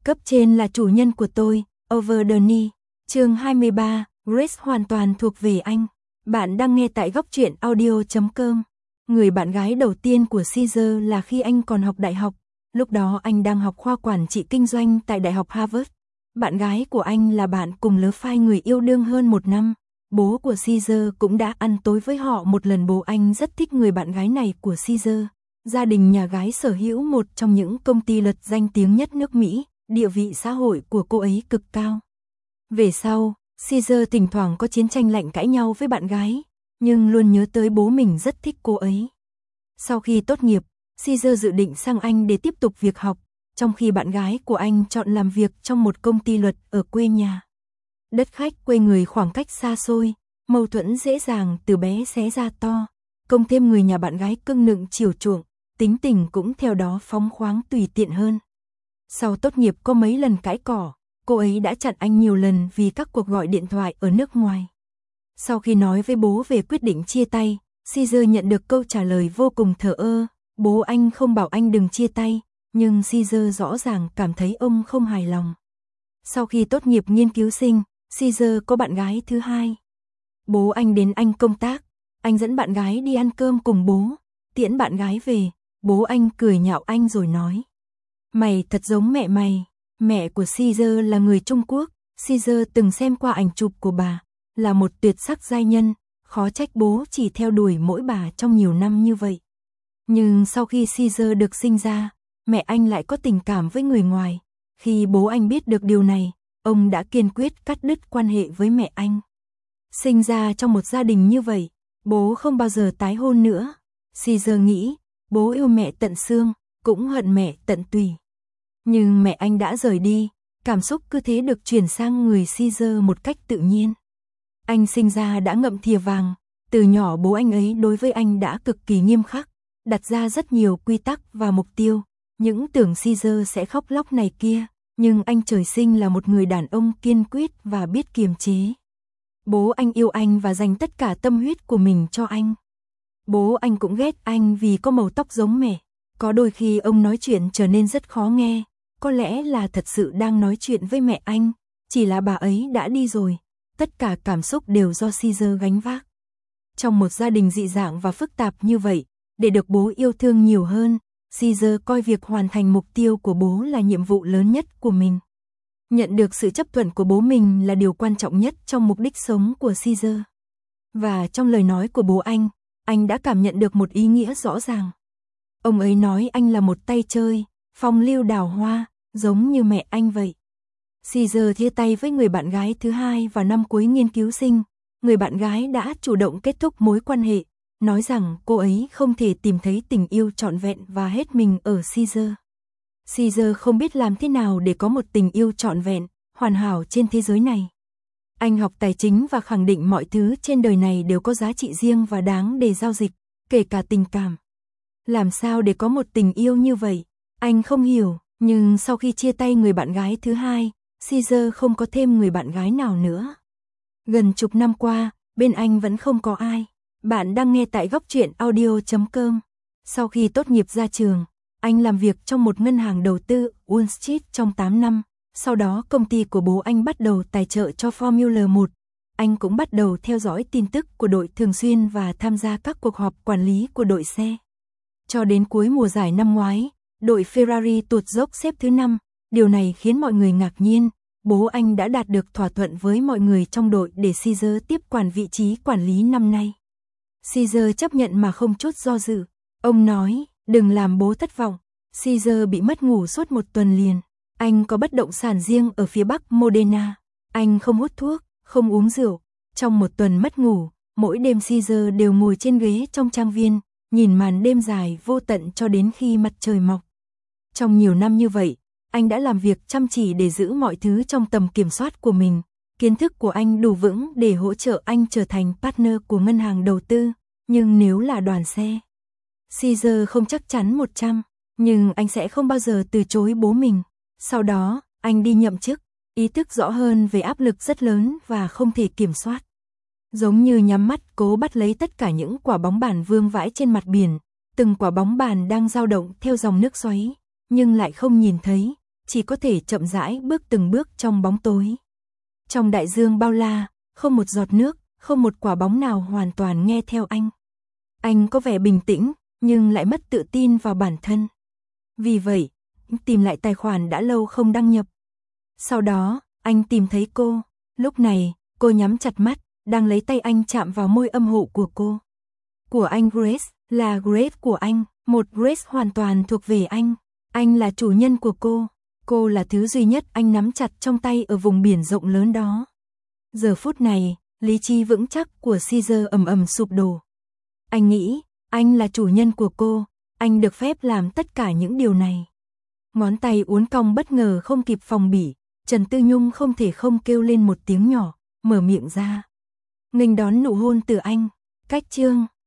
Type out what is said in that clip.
Cấp trên là chủ nhân của tôi, Over the Knee. Chương 23, Grace hoàn toàn thuộc về anh. Bạn đang nghe tại góc truyện audio.com. Người bạn gái đầu tiên của Caesar là khi anh còn học đại học. Lúc đó anh đang học khoa quản trị kinh doanh tại Đại học Harvard. Bạn gái của anh là bạn cùng lớp phai người yêu đương hơn 1 năm. Bố của Caesar cũng đã ăn tối với họ một lần. Bố anh rất thích người bạn gái này của Caesar. Gia đình nhà gái sở hữu một trong những công ty luật danh tiếng nhất nước Mỹ, địa vị xã hội của cô ấy cực cao. Về sau, Caesar thỉnh thoảng có chiến tranh lạnh cãi nhau với bạn gái, nhưng luôn nhớ tới bố mình rất thích cô ấy. Sau khi tốt nghiệp, Caesar dự định sang Anh để tiếp tục việc học, trong khi bạn gái của anh chọn làm việc trong một công ty luật ở quê nhà. Đất khách quê người, khoảng cách xa xôi, mâu thuẫn dễ dàng từ bé xé ra to, cộng thêm người nhà bạn gái cưng nựng chiều chuộng, tính tình cũng theo đó phóng khoáng tùy tiện hơn. Sau tốt nghiệp có mấy lần cãi cỏ, cô ấy đã chặn anh nhiều lần vì các cuộc gọi điện thoại ở nước ngoài. Sau khi nói với bố về quyết định chia tay, Caesar nhận được câu trả lời vô cùng thờ ơ. Bố anh không bảo anh đừng chia tay, nhưng Caesar rõ ràng cảm thấy ông không hài lòng. Sau khi tốt nghiệp nghiên cứu sinh, Caesar có bạn gái thứ hai. Bố anh đến Anh công tác, anh dẫn bạn gái đi ăn cơm cùng bố, tiễn bạn gái về, bố anh cười nhạo anh rồi nói: "Mày thật giống mẹ mày." Mẹ của Caesar là người Trung Quốc, Caesar từng xem qua ảnh chụp của bà, là một tuyệt sắc giai nhân, khó trách bố chỉ theo đuổi mỗi bà trong nhiều năm như vậy. Nhưng sau khi Caesar được sinh ra, mẹ anh lại có tình cảm với người ngoài. Khi bố anh biết được điều này, ông đã kiên quyết cắt đứt quan hệ với mẹ anh. Sinh ra trong một gia đình như vậy, bố không bao giờ tái hôn nữa. Caesar nghĩ, bố yêu mẹ tận xương, cũng hận mẹ tận tùy. Nhưng mẹ anh đã rời đi, cảm xúc cứ thế được chuyển sang người Caesar một cách tự nhiên. Anh sinh ra đã ngậm thìa vàng, từ nhỏ bố anh ấy đối với anh đã cực kỳ nghiêm khắc, đặt ra rất nhiều quy tắc và mục tiêu. Những tưởng Caesar sẽ khóc lóc này kia, nhưng anh trời sinh là một người đàn ông kiên quyết và biết kiềm chế. Bố anh yêu anh và dành tất cả tâm huyết của mình cho anh. Bố anh cũng ghét anh vì có màu tóc giống mẹ. Có đôi khi ông nói chuyện trở nên rất khó nghe, có lẽ là thật sự đang nói chuyện với mẹ anh, chỉ là bà ấy đã đi rồi, tất cả cảm xúc đều do Caesar gánh vác. Trong một gia đình dị dạng và phức tạp như vậy, để được bố yêu thương nhiều hơn, Caesar coi việc hoàn thành mục tiêu của bố là nhiệm vụ lớn nhất của mình. Nhận được sự chấp thuận của bố mình là điều quan trọng nhất trong mục đích sống của Caesar. Và trong lời nói của bố anh đã cảm nhận được một ý nghĩa rõ ràng. Ông ấy nói anh là một tay chơi, phong lưu đào hoa, giống như mẹ anh vậy. Caesar chia tay với người bạn gái thứ hai vào năm cuối nghiên cứu sinh. Người bạn gái đã chủ động kết thúc mối quan hệ, nói rằng cô ấy không thể tìm thấy tình yêu trọn vẹn và hết mình ở Caesar. Caesar không biết làm thế nào để có một tình yêu trọn vẹn, hoàn hảo trên thế giới này. Anh học tài chính và khẳng định mọi thứ trên đời này đều có giá trị riêng và đáng để giao dịch, kể cả tình cảm. Làm sao để có một tình yêu như vậy? Anh không hiểu, nhưng sau khi chia tay người bạn gái thứ hai, Caesar không có thêm người bạn gái nào nữa. Gần chục năm qua, bên anh vẫn không có ai. Bạn đang nghe tại góc truyện audio.com. Sau khi tốt nghiệp ra trường, anh làm việc trong một ngân hàng đầu tư Wall Street trong 8 năm. Sau đó công ty của bố anh bắt đầu tài trợ cho Formula 1. Anh cũng bắt đầu theo dõi tin tức của đội thường xuyên và tham gia các cuộc họp quản lý của đội xe. Cho đến cuối mùa giải năm ngoái, đội Ferrari tụt dốc xếp thứ 5. Điều này khiến mọi người ngạc nhiên. Bố anh đã đạt được thỏa thuận với mọi người trong đội để Caesar tiếp quản vị trí quản lý năm nay. Caesar chấp nhận mà không chút do dự. Ông nói, đừng làm bố thất vọng. Caesar bị mất ngủ suốt 1 tuần liền. Anh có bất động sản riêng ở phía bắc Modena. Anh không hút thuốc, không uống rượu. Trong 1 tuần mất ngủ, mỗi đêm Caesar đều ngồi trên ghế trong trang viên, nhìn màn đêm dài vô tận cho đến khi mặt trời mọc. Trong nhiều năm như vậy, anh đã làm việc chăm chỉ để giữ mọi thứ trong tầm kiểm soát của mình. Kiến thức của anh đủ vững để hỗ trợ anh trở thành partner của ngân hàng đầu tư, nhưng nếu là đoàn xe, Caesar không chắc chắn 100, nhưng anh sẽ không bao giờ từ chối bố mình. Sau đó, anh đi nhậm chức, ý thức rõ hơn về áp lực rất lớn và không thể kiểm soát. Giống như nhắm mắt cố bắt lấy tất cả những quả bóng bàn vương vãi trên mặt biển, từng quả bóng bàn đang dao động theo dòng nước xoáy, nhưng lại không nhìn thấy, chỉ có thể chậm rãi bước từng bước trong bóng tối. Trong đại dương bao la, không một giọt nước, không một quả bóng nào hoàn toàn nghe theo anh. Anh có vẻ bình tĩnh, nhưng lại mất tự tin vào bản thân. Vì vậy, tìm lại tài khoản đã lâu không đăng nhập. Sau đó, anh tìm thấy cô. Lúc này, cô nhắm chặt mắt, đang lấy tay anh chạm vào môi âm hộ của cô. Của anh Grace, là Grace của anh, một Grace hoàn toàn thuộc về anh. Anh là chủ nhân của cô là thứ duy nhất anh nắm chặt trong tay ở vùng biển rộng lớn đó. Giờ phút này, lý trí vững chắc của Caesar ầm ầm sụp đổ. Anh nghĩ, anh là chủ nhân của cô, anh được phép làm tất cả những điều này. Ngón tay uốn cong bất ngờ không kịp phòng bị, Trần Tư Nhung không thể không kêu lên một tiếng nhỏ, mở miệng ra. Nghênh đón nụ hôn từ anh. Cách chương